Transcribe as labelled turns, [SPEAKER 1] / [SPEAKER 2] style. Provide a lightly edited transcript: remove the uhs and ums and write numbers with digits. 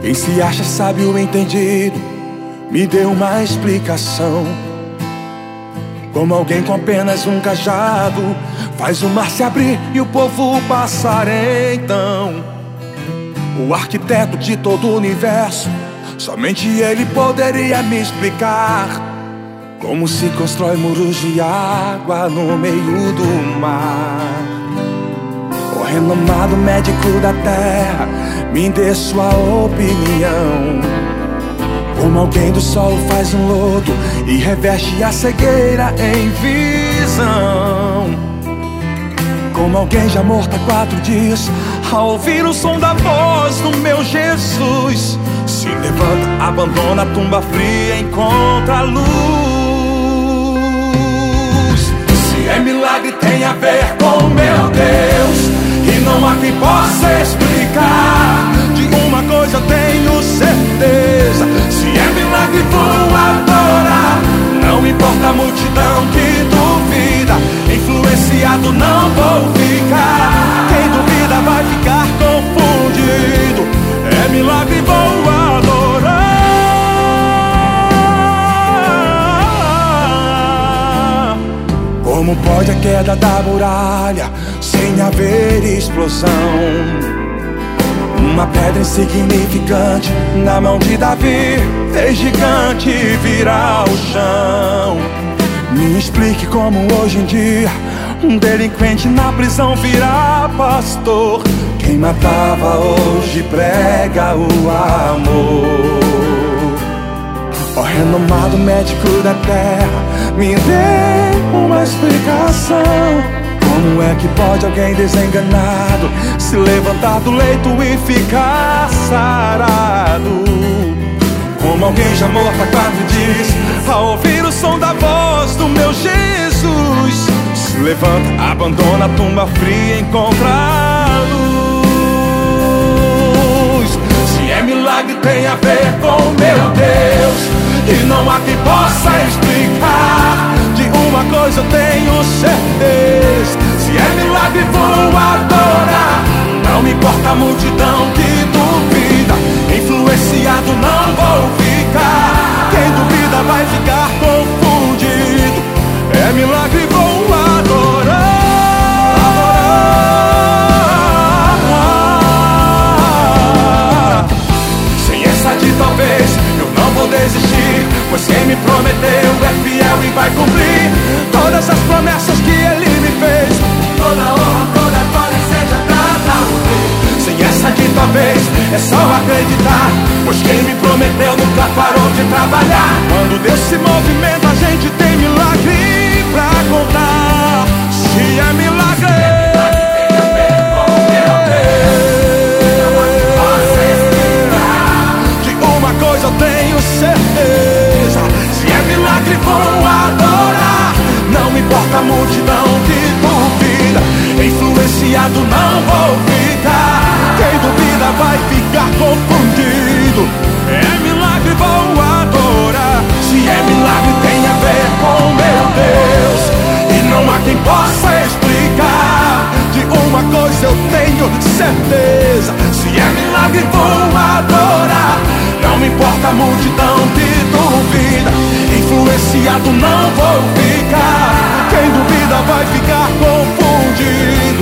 [SPEAKER 1] Quem se acha sábio entendido, me dê uma explicação. Como alguém com apenas um cajado faz o mar se abrir e o povo passar então. O arquiteto de todo o universo, somente ele poderia me explicar como se constrói muros de água no meio do mar. O renomado médico da terra, me dê sua opinião. Como alguém do solo faz um lodo e reveste a cegueira em visão. Como alguém já morto há 4 dias, ao ouvir o som da voz do meu Jesus, se levanta, abandona a tumba fria e encontra a luz. Se é milagre tem a ver com meu Deus, e não há quem possa explicar. De uma coisa eu tenho certeza, se é milagre vou adorar. Não importa a multidão que duvida, influenciado não vou ficar. Quem duvida vai ficar confundido. É milagre vou adorar. Como pode a queda da muralha sem haver explosão? Uma pedra insignificante na mão de Davi fez gigante virar o chão. Me explique como hoje em dia um delinquente na prisão vira pastor. Quem matava hoje prega o amor. Ó renomado médico da terra, me dê uma explicação. Como é que pode alguém desenganado se levantar do leito e ficar sarado? Como alguém já morto há 4 dias, ao ouvir o som da voz do meu Jesus, se levanta, abandona a tumba fria e encontra a luz. Se é milagre tem a ver com meu Deus, e não há quem possa explicar. De uma coisa eu tenho certeza, se é milagre vou adorar. Não me importa a multidão que duvida, influenciado não vou ficar. Quem duvida vai ficar confundido. É milagre vou adorar. Sem essa de talvez eu não vou desistir, pois quem me prometeu é fiel e vai cumprir todas as promessas que ele me fez. Toda honra, toda glória seja dada ao Rei. Sem essa de talvez é só acreditar, pois quem me prometeu nunca parou de trabalhar. Quando Deus se movimenta a gente tem milagre pra contar. Se é milagre, de uma coisa eu tenho certeza, se é milagre vou adorar. Não me importa a multidão que duvida, influenciado não vou ficar. Quem duvida vai ficar confundido. É milagre vou adorar. Se é milagre tem a ver com meu Deus, e não há quem possa explicar. De uma coisa eu tenho certeza, se é milagre vou adorar. Não me importa a multidão que duvida, influenciado não vou ficar. Quem duvida vai ficar confundido.